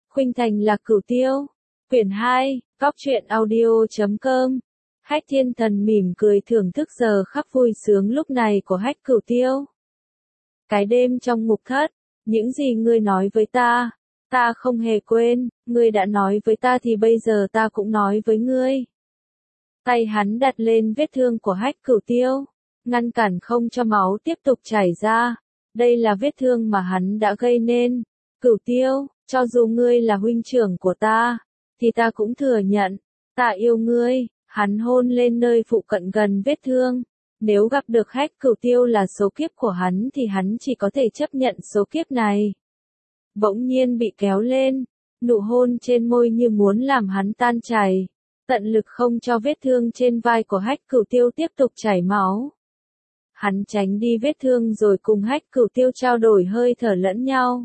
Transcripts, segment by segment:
Khuynh Thành là Cửu Tiêu. Quyển 2, Góc truyện audio.com. Hách Thiên Thần mỉm cười thưởng thức giờ khắc vui sướng lúc này của Hách Cửu Tiêu. Cái đêm trong ngục thất, những gì ngươi nói với ta không hề quên, ngươi đã nói với ta thì bây giờ ta cũng nói với ngươi. Tay hắn đặt lên vết thương của Hách Cửu Tiêu, ngăn cản không cho máu tiếp tục chảy ra. Đây là vết thương mà hắn đã gây nên. Cửu Tiêu, cho dù ngươi là huynh trưởng của ta, thì ta cũng thừa nhận, ta yêu ngươi. Hắn hôn lên nơi phụ cận gần vết thương. Nếu gặp được Hách Cửu Tiêu là số kiếp của hắn thì hắn chỉ có thể chấp nhận số kiếp này. Bỗng nhiên bị kéo lên, nụ hôn trên môi như muốn làm hắn tan chảy, tận lực không cho vết thương trên vai của Hách Cửu Tiêu tiếp tục chảy máu. Hắn tránh đi vết thương rồi cùng Hách Cửu Tiêu trao đổi hơi thở lẫn nhau.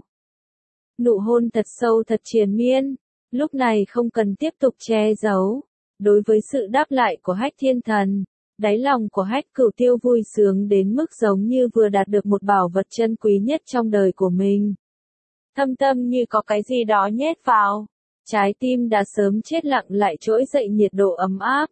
Nụ hôn thật sâu thật triền miên, lúc này không cần tiếp tục che giấu. Đối với sự đáp lại của Hách Thiên Thần, đáy lòng của Hách Cửu Tiêu vui sướng đến mức giống như vừa đạt được một bảo vật chân quý nhất trong đời của mình. Thâm tâm như có cái gì đó nhét vào, trái tim đã sớm chết lặng lại trỗi dậy nhiệt độ ấm áp.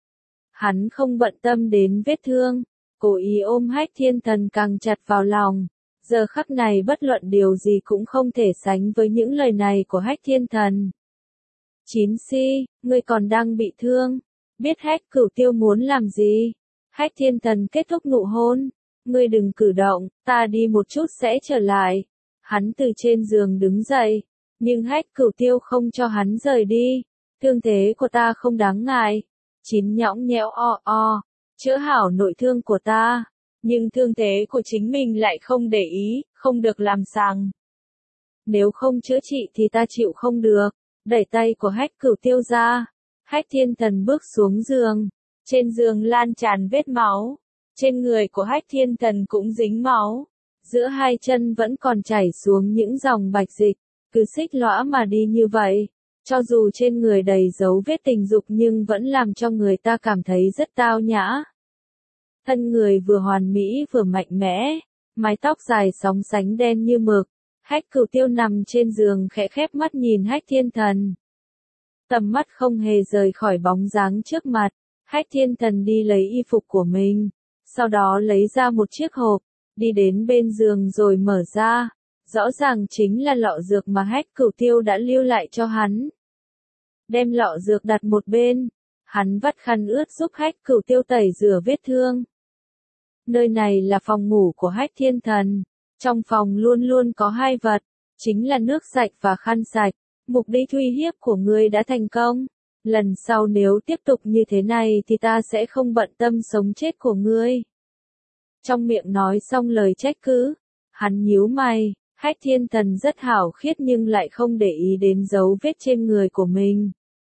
Hắn không bận tâm đến vết thương, cố ý ôm Hách Thiên Thần càng chặt vào lòng. Giờ khắc này bất luận điều gì cũng không thể sánh với những lời này của Hách Thiên Thần. Chín si, ngươi còn đang bị thương, biết Hách Cửu Tiêu muốn làm gì? Hách Thiên Thần kết thúc nụ hôn, ngươi đừng cử động, ta đi một chút sẽ trở lại. Hắn từ trên giường đứng dậy, nhưng Hách Cửu Tiêu không cho hắn rời đi. Thương thế của ta không đáng ngại. Chín nhõng nhẽo chữa hảo nội thương của ta, nhưng thương thế của chính mình lại không để ý, không được làm sằng. Nếu không chữa trị thì ta chịu không được. Đẩy tay của Hách Cửu Tiêu ra, Hách Thiên Thần bước xuống giường, trên giường lan tràn vết máu, trên người của Hách Thiên Thần cũng dính máu, giữa hai chân vẫn còn chảy xuống những dòng bạch dịch, cứ xích lõa mà đi như vậy, cho dù trên người đầy dấu vết tình dục nhưng vẫn làm cho người ta cảm thấy rất tao nhã. Thân người vừa hoàn mỹ vừa mạnh mẽ, mái tóc dài sóng sánh đen như mực. Hách Cửu Tiêu nằm trên giường khẽ khép mắt nhìn Hách Thiên Thần. Tầm mắt không hề rời khỏi bóng dáng trước mặt. Hách Thiên Thần đi lấy y phục của mình, sau đó lấy ra một chiếc hộp, đi đến bên giường rồi mở ra. Rõ ràng chính là lọ dược mà Hách Cửu Tiêu đã lưu lại cho hắn. Đem lọ dược đặt một bên, hắn vắt khăn ướt giúp Hách Cửu Tiêu tẩy rửa vết thương. Nơi này là phòng ngủ của Hách Thiên Thần. Trong phòng luôn luôn có hai vật, chính là nước sạch và khăn sạch. Mục đích uy hiếp của ngươi đã thành công. Lần sau nếu tiếp tục như thế này thì ta sẽ không bận tâm sống chết của ngươi. Trong miệng nói xong lời trách cứ, hắn nhíu mày. Hách Thiên Thần rất hảo khiết nhưng lại không để ý đến dấu vết trên người của mình.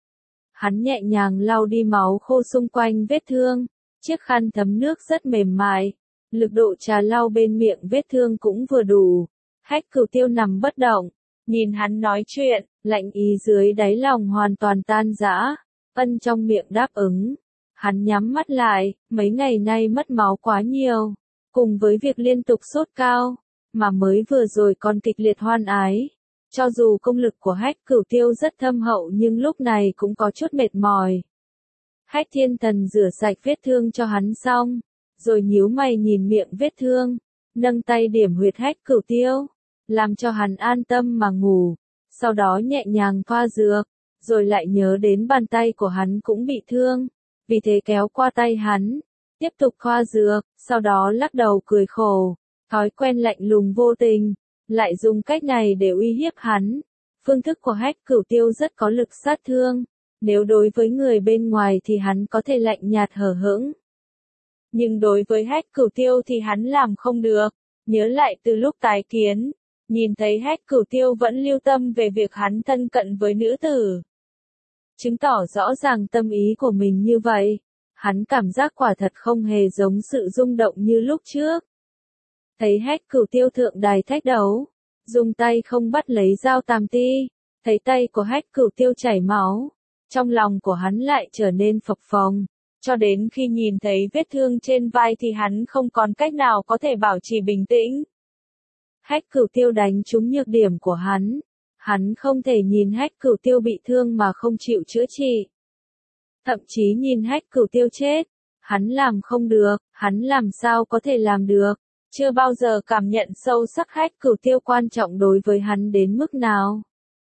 Hắn nhẹ nhàng lau đi máu khô xung quanh vết thương. Chiếc khăn thấm nước rất mềm mại. Lực độ trà lau bên miệng vết thương cũng vừa đủ. Hách Cửu Tiêu nằm bất động, nhìn hắn nói chuyện, lạnh ý dưới đáy lòng hoàn toàn tan rã. Ân trong miệng đáp ứng. Hắn nhắm mắt lại, mấy ngày nay mất máu quá nhiều, cùng với việc liên tục sốt cao, mà mới vừa rồi còn kịch liệt hoan ái. Cho dù công lực của Hách Cửu Tiêu rất thâm hậu nhưng lúc này cũng có chút mệt mỏi. Hách Thiên Thần rửa sạch vết thương cho hắn xong, rồi nhíu mày nhìn miệng vết thương, nâng tay điểm huyệt Hách Cửu Tiêu, làm cho hắn an tâm mà ngủ, sau đó nhẹ nhàng thoa dược, rồi lại nhớ đến bàn tay của hắn cũng bị thương, vì thế kéo qua tay hắn, tiếp tục thoa dược, sau đó lắc đầu cười khổ, thói quen lạnh lùng vô tình, lại dùng cách này để uy hiếp hắn. Phương thức của Hách Cửu Tiêu rất có lực sát thương, nếu đối với người bên ngoài thì hắn có thể lạnh nhạt hờ hững. Nhưng đối với Hách Cửu Tiêu thì hắn làm không được. Nhớ lại từ lúc tái kiến, nhìn thấy Hách Cửu Tiêu vẫn lưu tâm về việc hắn thân cận với nữ tử, chứng tỏ rõ ràng tâm ý của mình như vậy. Hắn cảm giác quả thật không hề giống sự rung động như lúc trước. Thấy Hách Cửu Tiêu thượng đài thách đấu, dùng tay không bắt lấy dao tam ti, thấy tay của Hách Cửu Tiêu chảy máu, trong lòng của hắn lại trở nên phập phồng. Cho đến khi nhìn thấy vết thương trên vai thì hắn không còn cách nào có thể bảo trì bình tĩnh. Hách Cửu Tiêu đánh trúng nhược điểm của hắn. Hắn không thể nhìn Hách Cửu Tiêu bị thương mà không chịu chữa trị. Thậm chí nhìn Hách Cửu Tiêu chết, hắn làm không được, hắn làm sao có thể làm được. Chưa bao giờ cảm nhận sâu sắc Hách Cửu Tiêu quan trọng đối với hắn đến mức nào.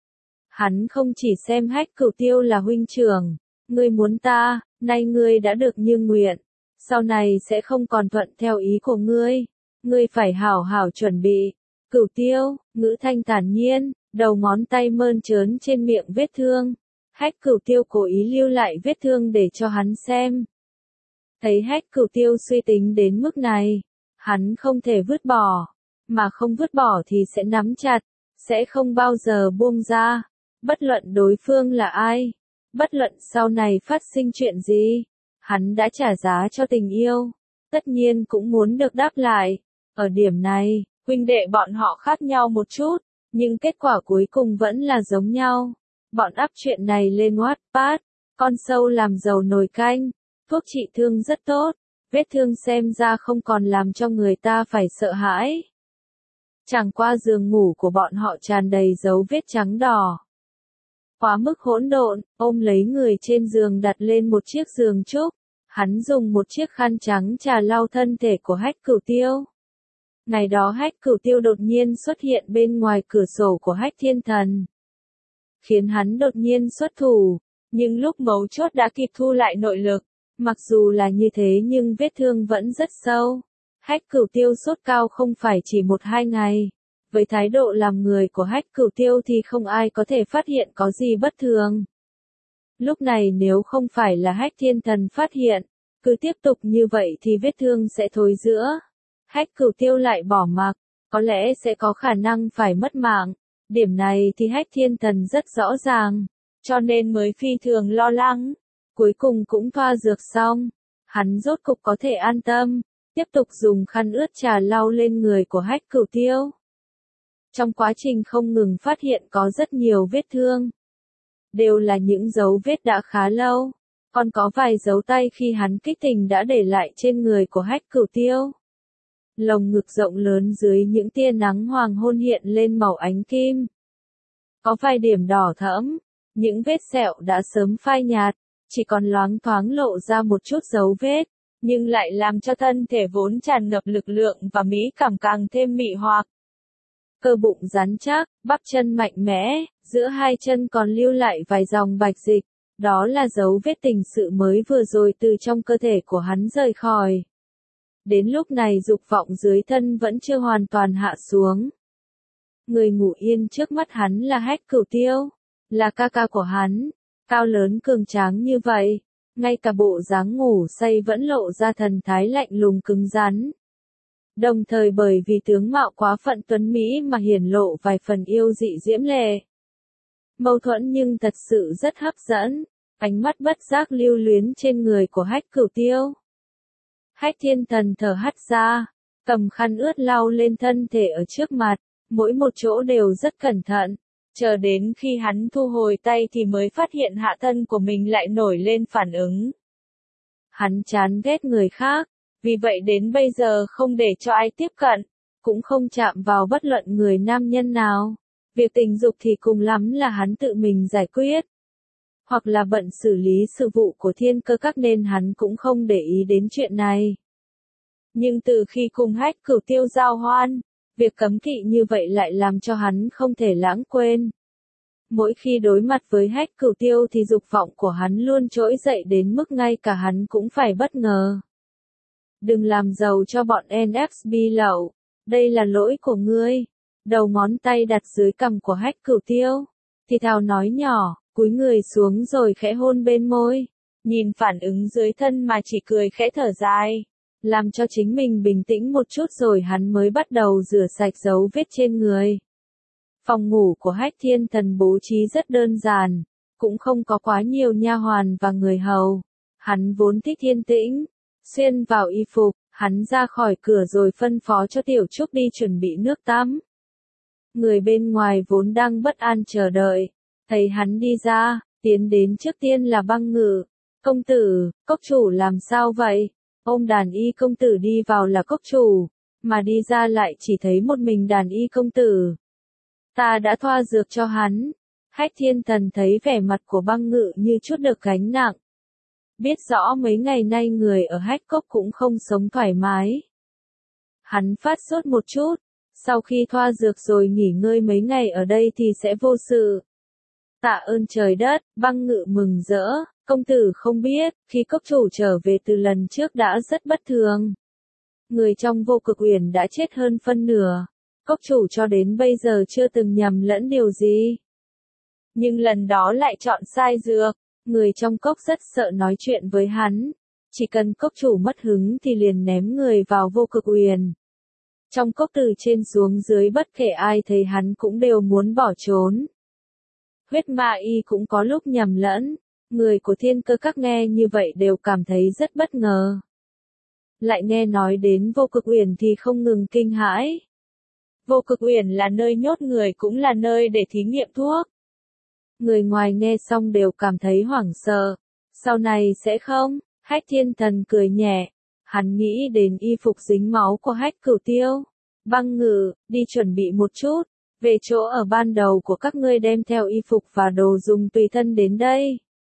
Hắn không chỉ xem Hách Cửu Tiêu là huynh trưởng, ngươi muốn ta, nay ngươi đã được như nguyện, sau này sẽ không còn thuận theo ý của ngươi phải hảo hảo chuẩn bị. Cửu Tiêu, ngữ thanh thản nhiên, đầu ngón tay mơn trớn trên miệng vết thương. Hách Cửu Tiêu cố ý lưu lại vết thương để cho hắn xem. Thấy Hách Cửu Tiêu suy tính đến mức này, hắn không thể vứt bỏ, mà không vứt bỏ thì sẽ nắm chặt, sẽ không bao giờ buông ra. Bất luận đối phương là ai, bất luận sau này phát sinh chuyện gì, hắn đã trả giá cho tình yêu, tất nhiên cũng muốn được đáp lại. Ở điểm này, huynh đệ bọn họ khác nhau một chút, nhưng kết quả cuối cùng vẫn là giống nhau. Bọn up chuyện này lên Wattpad, con sâu làm dầu nồi canh, thuốc trị thương rất tốt, vết thương xem ra không còn làm cho người ta phải sợ hãi. Chẳng qua giường ngủ của bọn họ tràn đầy dấu vết trắng đỏ. Quá mức hỗn độn, ôm lấy người trên giường đặt lên một chiếc giường trúc, hắn dùng một chiếc khăn trắng trà lau thân thể của Hách Cửu Tiêu. Ngày đó Hách Cửu Tiêu đột nhiên xuất hiện bên ngoài cửa sổ của Hách Thiên Thần, khiến hắn đột nhiên xuất thủ, nhưng lúc mấu chốt đã kịp thu lại nội lực. Mặc dù là như thế nhưng vết thương vẫn rất sâu. Hách Cửu Tiêu sốt cao không phải chỉ 1-2 ngày. Với thái độ làm người của Hách Cửu Tiêu thì không ai có thể phát hiện có gì bất thường. Lúc này nếu không phải là Hách Thiên Thần phát hiện, cứ tiếp tục như vậy thì vết thương sẽ thối rữa. Hách Cửu Tiêu lại bỏ mặc, có lẽ sẽ có khả năng phải mất mạng. Điểm này thì Hách Thiên Thần rất rõ ràng, cho nên mới phi thường lo lắng. Cuối cùng cũng thoa dược xong, hắn rốt cục có thể an tâm, tiếp tục dùng khăn ướt trà lau lên người của Hách Cửu Tiêu. Trong quá trình không ngừng phát hiện có rất nhiều vết thương. Đều là những dấu vết đã khá lâu, còn có vài dấu tay khi hắn kích tình đã để lại trên người của Hách Cửu Tiêu. Lồng ngực rộng lớn dưới những tia nắng hoàng hôn hiện lên màu ánh kim. Có vài điểm đỏ thẫm, những vết sẹo đã sớm phai nhạt, chỉ còn loáng thoáng lộ ra một chút dấu vết, nhưng lại làm cho thân thể vốn tràn ngập lực lượng và mỹ cảm càng thêm mị hoặc. Cơ bụng rắn chắc, bắp chân mạnh mẽ, giữa hai chân còn lưu lại vài dòng bạch dịch, đó là dấu vết tình sự mới vừa rồi từ trong cơ thể của hắn rời khỏi. Đến lúc này dục vọng dưới thân vẫn chưa hoàn toàn hạ xuống. Người ngủ yên trước mắt hắn là Hách Cửu Tiêu, là ca ca của hắn, cao lớn cường tráng như vậy, ngay cả bộ dáng ngủ say vẫn lộ ra thần thái lạnh lùng cứng rắn. Đồng thời bởi vì tướng mạo quá phận tuấn mỹ mà hiển lộ vài phần yêu dị diễm lệ. Mâu thuẫn nhưng thật sự rất hấp dẫn, ánh mắt bất giác lưu luyến trên người của Hách Cửu Tiêu. Hách Thiên Thần thở hắt ra, cầm khăn ướt lau lên thân thể ở trước mặt, mỗi một chỗ đều rất cẩn thận. Chờ đến khi hắn thu hồi tay thì mới phát hiện hạ thân của mình lại nổi lên phản ứng. Hắn chán ghét người khác, vì vậy đến bây giờ không để cho ai tiếp cận, cũng không chạm vào bất luận người nam nhân nào. Việc tình dục thì cùng lắm là hắn tự mình giải quyết. Hoặc là bận xử lý sự vụ của thiên cơ các nên hắn cũng không để ý đến chuyện này. Nhưng từ khi cùng Hách Cửu Tiêu giao hoan, việc cấm kỵ như vậy lại làm cho hắn không thể lãng quên. Mỗi khi đối mặt với Hách Cửu Tiêu thì dục vọng của hắn luôn trỗi dậy đến mức ngay cả hắn cũng phải bất ngờ. Đừng làm giàu cho bọn NXP lậu, đây là lỗi của ngươi. Đầu ngón tay đặt dưới cằm của Hách Cửu Tiêu, thì thào nói nhỏ, cúi người xuống rồi khẽ hôn bên môi. Nhìn phản ứng dưới thân mà chỉ cười khẽ thở dài. Làm cho chính mình bình tĩnh một chút rồi hắn mới bắt đầu rửa sạch dấu vết trên người. Phòng ngủ của Hách Thiên Thần bố trí rất đơn giản, cũng không có quá nhiều nha hoàn và người hầu. Hắn vốn thích yên tĩnh, xuyên vào y phục, hắn ra khỏi cửa rồi phân phó cho Tiểu Trúc đi chuẩn bị nước tắm. Người bên ngoài vốn đang bất an chờ đợi, thấy hắn đi ra, tiến đến trước tiên là Băng Ngự. Công tử, cốc chủ làm sao vậy? Ôm đàn y công tử đi vào là cốc chủ, mà đi ra lại chỉ thấy một mình đàn y công tử. Ta đã thoa dược cho hắn. Hách Thiên Thần thấy vẻ mặt của Băng Ngự như chút được gánh nặng. Biết rõ mấy ngày nay người ở Hách Cốc cũng không sống thoải mái. Hắn phát sốt một chút, sau khi thoa dược rồi nghỉ ngơi mấy ngày ở đây thì sẽ vô sự. Tạ ơn trời đất, Băng Ngự mừng rỡ, công tử không biết, khi cốc chủ trở về từ lần trước đã rất bất thường. Người trong Vô Cực Uyển đã chết hơn phân nửa, cốc chủ cho đến bây giờ chưa từng nhầm lẫn điều gì. Nhưng lần đó lại chọn sai dược, người trong cốc rất sợ nói chuyện với hắn. Chỉ cần cốc chủ mất hứng thì liền ném người vào Vô Cực Uyển. Trong cốc từ trên xuống dưới bất kể ai thấy hắn cũng đều muốn bỏ trốn. Huyết Ma Y cũng có lúc nhầm lẫn, người của Thiên Cơ Các nghe như vậy đều cảm thấy rất bất ngờ. Lại nghe nói đến Vô Cực Uyển thì không ngừng kinh hãi. Vô Cực Uyển là nơi nhốt người cũng là nơi để thí nghiệm thuốc. Người ngoài nghe xong đều cảm thấy hoảng sợ. Sau này sẽ không? Hách Thiên Thần cười nhẹ. Hắn nghĩ đến y phục dính máu của Hách Cửu Tiêu. Băng Ngự, đi chuẩn bị một chút. Về chỗ ở ban đầu của các ngươi đem theo y phục và đồ dùng tùy thân đến đây.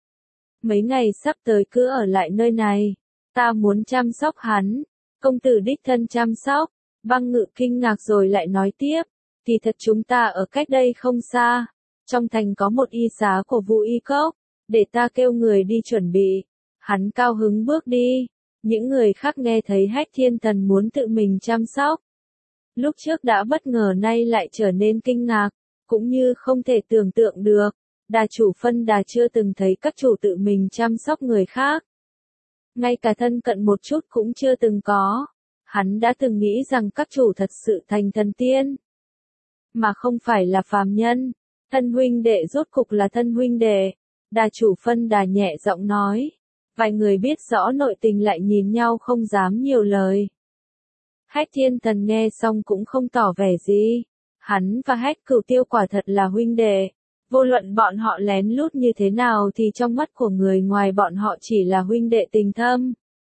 Mấy ngày sắp tới cứ ở lại nơi này. Ta muốn chăm sóc hắn. Công tử đích thân chăm sóc. Băng Ngự kinh ngạc rồi lại nói tiếp. Thì thật chúng ta ở cách đây không xa. Trong thành có một y xá của Vu Y Cốc. Để ta kêu người đi chuẩn bị. Hắn cao hứng bước đi. Những người khác nghe thấy Hách Thiên Thần muốn tự mình chăm sóc. Lúc trước đã bất ngờ nay lại trở nên kinh ngạc. Cũng như không thể tưởng tượng được. Đà chủ Phân Đà chưa từng thấy các chủ tự mình chăm sóc người khác. Ngay cả thân cận một chút cũng chưa từng có. Hắn đã từng nghĩ rằng các chủ thật sự thành thần tiên. Mà không phải là phàm nhân. Thân huynh đệ rốt cục là thân huynh đệ. Đà chủ Phân Đà nhẹ giọng nói. Vài người biết rõ nội tình lại nhìn nhau không dám nhiều lời. Hách Thiên Thần nghe xong cũng không tỏ vẻ gì. Hắn và Hách Cửu Tiêu quả thật là huynh đệ. Vô luận bọn họ lén lút như thế nào thì trong mắt của người ngoài bọn họ chỉ là huynh đệ tình thâm.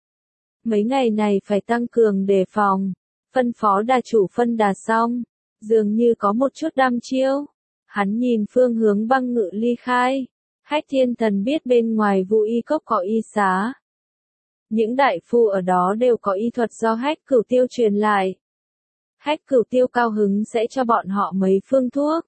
Mấy ngày này phải tăng cường đề phòng. Phân phó đà chủ Phân Đà xong. Dường như có một chút đăm chiêu. Hắn nhìn phương hướng Băng Ngự ly khai. Hách Thiên Thần biết bên ngoài Vu Y Cốc có y xá. Những đại phu ở đó đều có y thuật do Hách Cửu Tiêu truyền lại. Hách Cửu Tiêu cao hứng sẽ cho bọn họ mấy phương thuốc.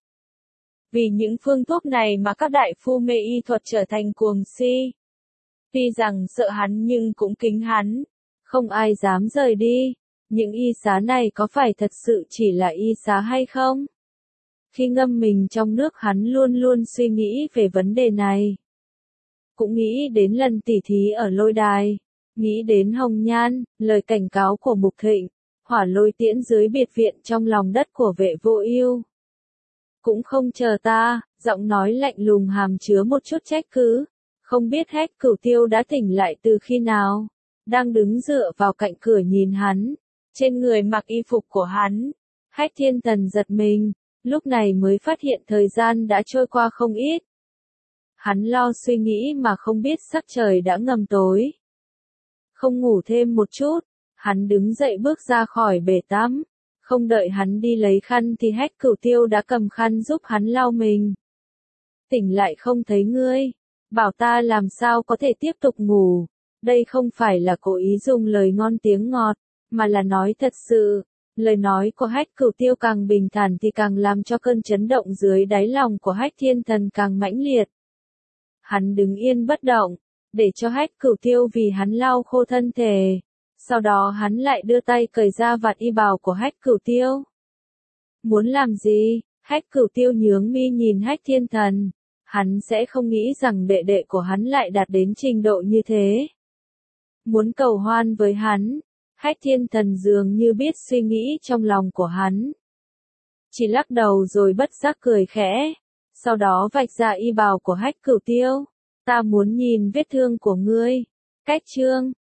Vì những phương thuốc này mà các đại phu mê y thuật trở thành cuồng si. Tuy rằng sợ hắn nhưng cũng kính hắn. Không ai dám rời đi. Những y xá này có phải thật sự chỉ là y xá hay không? Khi ngâm mình trong nước hắn luôn luôn suy nghĩ về vấn đề này. Cũng nghĩ đến lần tỉ thí ở lôi đài. Nghĩ đến hồng nhan, lời cảnh cáo của Mục Thịnh. Hỏa lôi tiễn dưới biệt viện trong lòng đất của Vệ Vô Ưu. Cũng không chờ ta, giọng nói lạnh lùng hàm chứa một chút trách cứ. Không biết Hách Cửu Tiêu đã tỉnh lại từ khi nào. Đang đứng dựa vào cạnh cửa nhìn hắn. Trên người mặc y phục của hắn. Hách Thiên Thần giật mình. Lúc này mới phát hiện thời gian đã trôi qua không ít. Hắn lo suy nghĩ mà không biết sắc trời đã ngầm tối. Không ngủ thêm một chút. Hắn đứng dậy bước ra khỏi bể tắm. Không đợi hắn đi lấy khăn thì Hách Cửu Tiêu đã cầm khăn giúp hắn lau mình. Tỉnh lại không thấy ngươi. Bảo ta làm sao có thể tiếp tục ngủ. Đây không phải là cố ý dùng lời ngon tiếng ngọt. Mà là nói thật sự. Lời nói của Hách Cửu Tiêu càng bình thản thì càng làm cho cơn chấn động dưới đáy lòng của Hách Thiên Thần càng mãnh liệt. Hắn đứng yên bất động. Để cho Hách Cửu Tiêu vì hắn lau khô thân thể. Sau đó hắn lại đưa tay cởi ra vạt y bào của Hách Cửu Tiêu. Muốn làm gì? Hách Cửu Tiêu nhướng mi nhìn Hách Thiên Thần. Hắn sẽ không nghĩ rằng đệ đệ của hắn lại đạt đến trình độ như thế. Muốn cầu hoan với hắn. Hách Thiên Thần dường như biết suy nghĩ trong lòng của hắn. Chỉ lắc đầu rồi bất giác cười khẽ. Sau đó vạch ra y bào của Hách Cửu Tiêu. Ta muốn nhìn vết thương của ngươi. Cách chương.